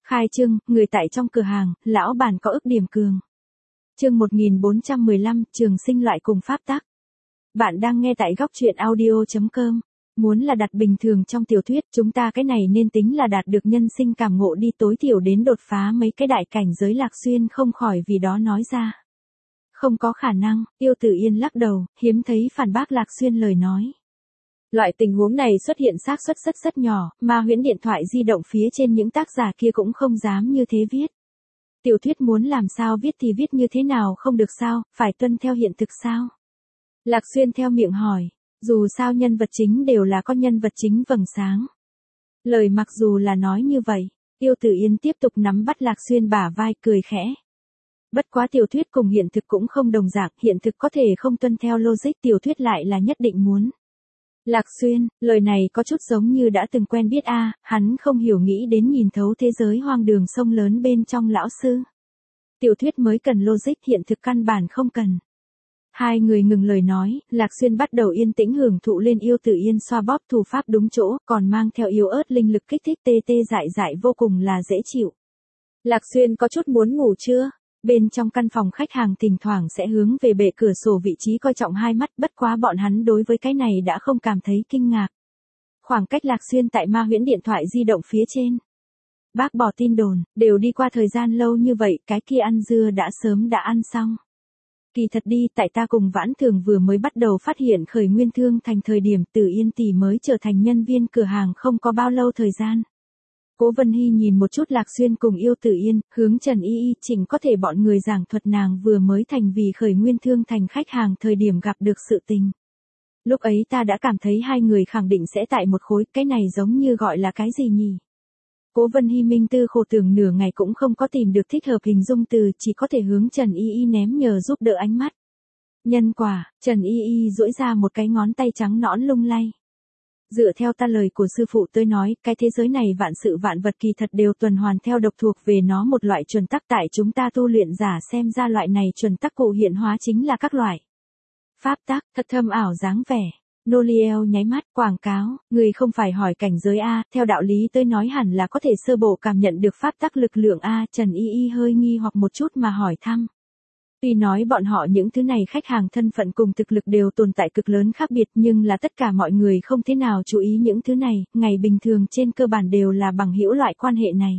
Khai trương, người tại trong cửa hàng, lão bản có ức điểm cường. Chương 1415, trường sinh loại cùng pháp tắc. Bạn đang nghe tại góc truyện audio.com. Muốn là đặt bình thường trong tiểu thuyết, chúng ta cái này nên tính là đạt được nhân sinh cảm ngộ đi, tối thiểu đến đột phá mấy cái đại cảnh giới. Lạc Xuyên không khỏi vì đó nói ra. Không có khả năng, Yêu Tử Yên lắc đầu, hiếm thấy phản bác Lạc Xuyên lời nói. Loại tình huống này xuất hiện xác suất rất nhỏ, mà huyễn điện thoại di động phía trên những tác giả kia cũng không dám như thế viết. Tiểu thuyết muốn làm sao viết thì viết như thế nào không được sao, phải tuân theo hiện thực sao? Lạc Xuyên theo miệng hỏi, dù sao nhân vật chính đều là có nhân vật chính vầng sáng. Lời mặc dù là nói như vậy, Yêu Tử Yên tiếp tục nắm bắt Lạc Xuyên bả vai cười khẽ. Bất quá tiểu thuyết cùng hiện thực cũng không đồng dạng, hiện thực có thể không tuân theo logic, tiểu thuyết lại là nhất định muốn. Lạc Xuyên, lời này có chút giống như đã từng quen biết hắn không hiểu nghĩ đến nhìn thấu thế giới hoang đường sông lớn bên trong lão sư. Tiểu thuyết mới cần logic, hiện thực căn bản không cần. Hai người ngừng lời nói, Lạc Xuyên bắt đầu yên tĩnh hưởng thụ lên Yêu Tử Yên xoa bóp thủ pháp đúng chỗ, còn mang theo yếu ớt linh lực kích thích tê tê dại dại vô cùng là dễ chịu. Lạc Xuyên có chút muốn ngủ chưa? Bên trong căn phòng khách hàng thỉnh thoảng sẽ hướng về bệ cửa sổ vị trí coi trọng hai mắt, bất quá bọn hắn đối với cái này đã không cảm thấy kinh ngạc. Khoảng cách Lạc Xuyên tại ma huyễn điện thoại di động phía trên. Bác bỏ tin đồn, đều đi qua thời gian lâu như vậy, cái kia ăn dưa đã sớm đã ăn xong. Kỳ thật đi, tại ta cùng Vãn Thường vừa mới bắt đầu phát hiện khởi nguyên thương thành thời điểm Tử Yên tỷ mới trở thành nhân viên cửa hàng không có bao lâu thời gian. Cố Vân Hy nhìn một chút Lạc Xuyên cùng Yêu Tử Yên, hướng Trần Y Y chỉnh có thể bọn người giảng thuật nàng vừa mới thành vì khởi nguyên thương thành khách hàng thời điểm gặp được sự tình. Lúc ấy ta đã cảm thấy hai người khẳng định sẽ tại một khối, cái này giống như gọi là cái gì nhỉ? Cố Vân Hy minh tư khổ tưởng nửa ngày cũng không có tìm được thích hợp hình dung từ, chỉ có thể hướng Trần Y Y ném nhờ giúp đỡ ánh mắt. Nhân quả, Trần Y Y duỗi ra một cái ngón tay trắng nõn lung lay. Dựa theo ta lời của sư phụ tôi nói, cái thế giới này vạn sự vạn vật kỳ thật đều tuần hoàn theo độc thuộc về nó một loại chuẩn tắc, tại chúng ta tu luyện giả xem ra loại này chuẩn tắc cụ hiện hóa chính là các loại pháp tắc, thật thâm ảo dáng vẻ. Noliel nháy mắt, quảng cáo, người không phải hỏi cảnh giới theo đạo lý tôi nói hẳn là có thể sơ bộ cảm nhận được pháp tắc lực lượng Trần Y Y hơi nghi hoặc một chút mà hỏi thăm. Tuy nói bọn họ những thứ này khách hàng thân phận cùng thực lực đều tồn tại cực lớn khác biệt, nhưng là tất cả mọi người không thế nào chú ý những thứ này, ngày bình thường trên cơ bản đều là bằng hữu loại quan hệ này.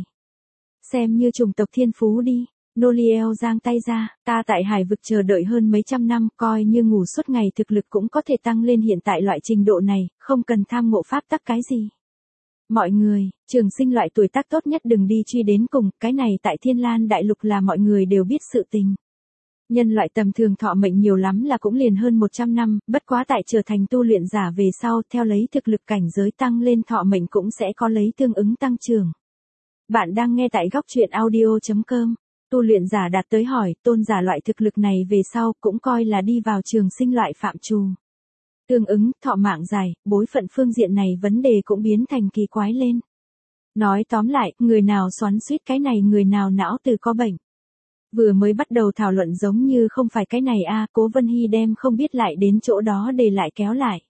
Xem như chủng tộc thiên phú đi. Noliel giang tay ra, ta tại hải vực chờ đợi hơn mấy trăm năm, coi như ngủ suốt ngày thực lực cũng có thể tăng lên hiện tại loại trình độ này, không cần tham ngộ pháp tắc cái gì. Mọi người, trường sinh loại tuổi tác tốt nhất đừng đi truy đến cùng, cái này tại Thiên Lan Đại Lục là mọi người đều biết sự tình. Nhân loại tầm thường thọ mệnh nhiều lắm là cũng liền hơn 100 năm, bất quá tại trở thành tu luyện giả về sau, theo lấy thực lực cảnh giới tăng lên thọ mệnh cũng sẽ có lấy tương ứng tăng trưởng. Bạn đang nghe tại góc truyện audio.com. Tu luyện giả đạt tới hỏi, tôn giả loại thực lực này về sau cũng coi là đi vào trường sinh loại phạm trù. Tương ứng, thọ mạng dài, bối phận phương diện này vấn đề cũng biến thành kỳ quái lên. Nói tóm lại, người nào xoắn xuýt cái này người nào não từ có bệnh. Vừa mới bắt đầu thảo luận giống như không phải cái này Cố Vân Hy đem không biết lại đến chỗ đó để lại kéo lại.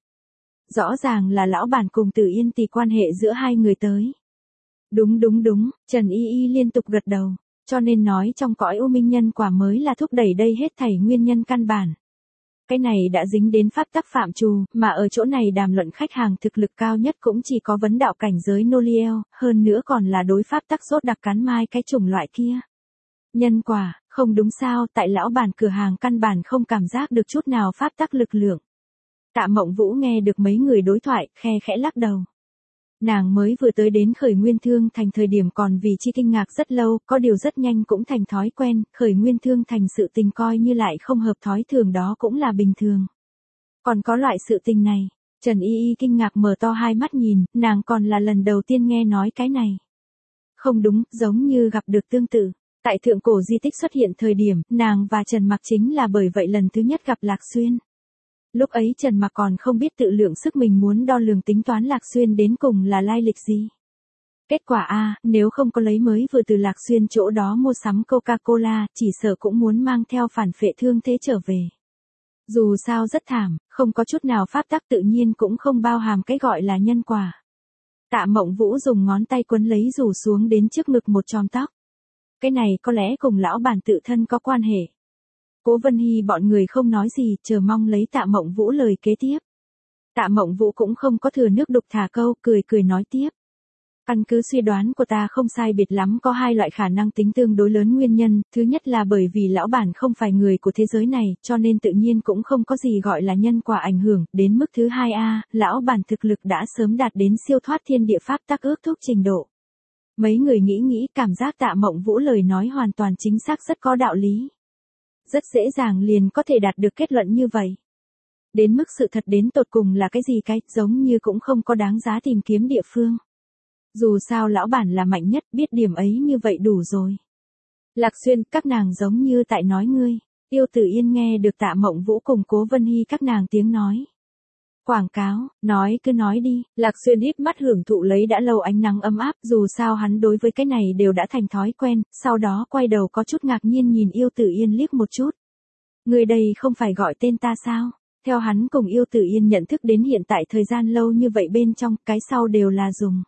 Rõ ràng là lão bản cùng Tử Yên tỷ quan hệ giữa hai người tới. Đúng, Trần Y Y liên tục gật đầu. Cho nên nói trong cõi u minh nhân quả mới là thúc đẩy đây hết thảy nguyên nhân căn bản. Cái này đã dính đến pháp tắc phạm trù, mà ở chỗ này đàm luận khách hàng thực lực cao nhất cũng chỉ có vấn đạo cảnh giới Noliel, hơn nữa còn là đối pháp tắc sốt đặc cắn mai cái chủng loại kia. Nhân quả, không đúng sao, tại lão bản cửa hàng căn bản không cảm giác được chút nào pháp tắc lực lượng. Tạ Mộng Vũ nghe được mấy người đối thoại, khe khẽ lắc đầu. Nàng mới vừa tới đến khởi nguyên thương thành thời điểm còn vì chi kinh ngạc rất lâu, có điều rất nhanh cũng thành thói quen, khởi nguyên thương thành sự tình coi như lại không hợp thói thường đó cũng là bình thường. Còn có loại sự tình này, Trần Y Y kinh ngạc mở to hai mắt nhìn, nàng còn là lần đầu tiên nghe nói cái này. Không đúng, giống như gặp được tương tự. Tại thượng cổ di tích xuất hiện thời điểm, nàng và Trần Mặc chính là bởi vậy lần thứ nhất gặp Lạc Xuyên. Lúc ấy Trần Mặc còn không biết tự lượng sức mình muốn đo lường tính toán Lạc Xuyên đến cùng là lai lịch gì. Kết quả nếu không có lấy mới vừa từ Lạc Xuyên chỗ đó mua sắm Coca-Cola, chỉ sợ cũng muốn mang theo phản phệ thương thế trở về. Dù sao rất thảm, không có chút nào pháp tắc tự nhiên cũng không bao hàm cái gọi là nhân quả. Tạ Mộng Vũ dùng ngón tay quấn lấy rủ xuống đến trước ngực một chòm tóc. Cái này có lẽ cùng lão bản tự thân có quan hệ. Cố Vân Hy bọn người không nói gì, chờ mong lấy Tạ Mộng Vũ lời kế tiếp. Tạ Mộng Vũ cũng không có thừa nước đục thả câu, cười cười nói tiếp. Căn cứ suy đoán của ta không sai biệt lắm, có hai loại khả năng tính tương đối lớn nguyên nhân. Thứ nhất là bởi vì lão bản không phải người của thế giới này, cho nên tự nhiên cũng không có gì gọi là nhân quả ảnh hưởng. Đến mức thứ hai lão bản thực lực đã sớm đạt đến siêu thoát thiên địa pháp tắc ước thúc trình độ. Mấy người nghĩ cảm giác Tạ Mộng Vũ lời nói hoàn toàn chính xác, rất có đạo lý. Rất dễ dàng liền có thể đạt được kết luận như vậy. Đến mức sự thật đến tột cùng là cái gì giống như cũng không có đáng giá tìm kiếm địa phương. Dù sao lão bản là mạnh nhất, biết điểm ấy như vậy đủ rồi. Lạc Xuyên, các nàng giống như tại nói ngươi. Yêu Tử Yên nghe được Tạ Mộng Vũ cùng Cố Vân Hy các nàng tiếng nói. Quảng cáo, nói cứ nói đi. Lạc Xuyên híp mắt hưởng thụ lấy đã lâu ánh nắng ấm áp, dù sao hắn đối với cái này đều đã thành thói quen, sau đó quay đầu có chút ngạc nhiên nhìn Yêu Tử Yên liếc một chút. Người đây không phải gọi tên ta sao? Theo hắn cùng Yêu Tử Yên nhận thức đến hiện tại thời gian lâu như vậy bên trong, cái sau đều là dùng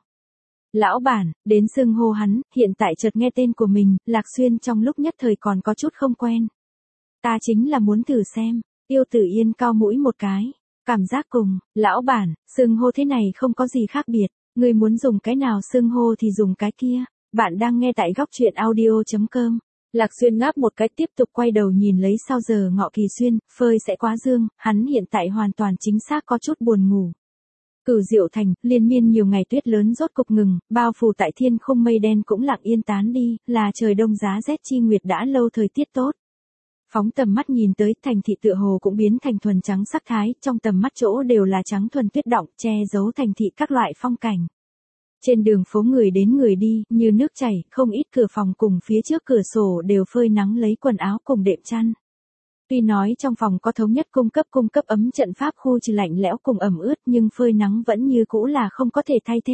lão bản, đến xưng hô hắn, hiện tại chợt nghe tên của mình, Lạc Xuyên trong lúc nhất thời còn có chút không quen. Ta chính là muốn thử xem. Yêu Tử Yên cau mũi một cái. Cảm giác cùng lão bản xưng hô thế này không có gì khác biệt, người muốn dùng cái nào xưng hô thì dùng cái kia. Bạn đang nghe tại góc truyện audio.com. Lạc Xuyên ngáp một cái, tiếp tục quay đầu nhìn lấy sau giờ ngọ Kỳ Xuyên, phơi sẽ quá dương, hắn hiện tại hoàn toàn chính xác có chút buồn ngủ. Cửu Diệu Thành, liên miên nhiều ngày tuyết lớn rốt cục ngừng, bao phủ tại thiên không mây đen cũng lặng yên tán đi, là trời đông giá rét chi nguyệt đã lâu thời tiết tốt. Phóng tầm mắt nhìn tới, thành thị tựa hồ cũng biến thành thuần trắng sắc thái, trong tầm mắt chỗ đều là trắng thuần tuyết đọng, che giấu thành thị các loại phong cảnh. Trên đường phố người đến người đi, như nước chảy, không ít cửa phòng cùng phía trước cửa sổ đều phơi nắng lấy quần áo cùng đệm chăn. Tuy nói trong phòng có thống nhất cung cấp ấm trận pháp khu trừ lạnh lẽo cùng ẩm ướt, nhưng phơi nắng vẫn như cũ là không có thể thay thế.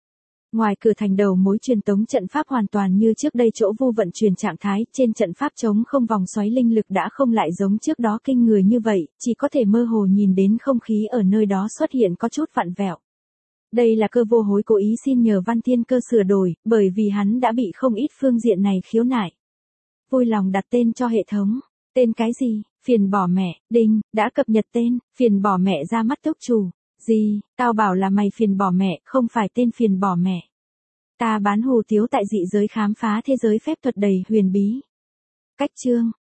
Ngoài cửa thành đầu mối truyền tống trận pháp hoàn toàn như trước đây chỗ vô vận chuyển trạng thái, trên trận pháp trống không vòng xoáy linh lực đã không lại giống trước đó kinh người như vậy, chỉ có thể mơ hồ nhìn đến không khí ở nơi đó xuất hiện có chút vặn vẹo. Đây là Cơ Vô Hối cố ý xin nhờ Văn Thiên Cơ sửa đổi, bởi vì hắn đã bị không ít phương diện này khiếu nại. Vui lòng đặt tên cho hệ thống. Tên cái gì? Phiền bỏ mẹ, đinh, đã cập nhật tên, phiền bỏ mẹ ra mắt túc chủ. Gì, tao bảo là mày phiền bỏ mẹ, không phải tên phiền bỏ mẹ. Ta bán hủ tiếu tại dị giới khám phá thế giới phép thuật đầy huyền bí. Cách chương.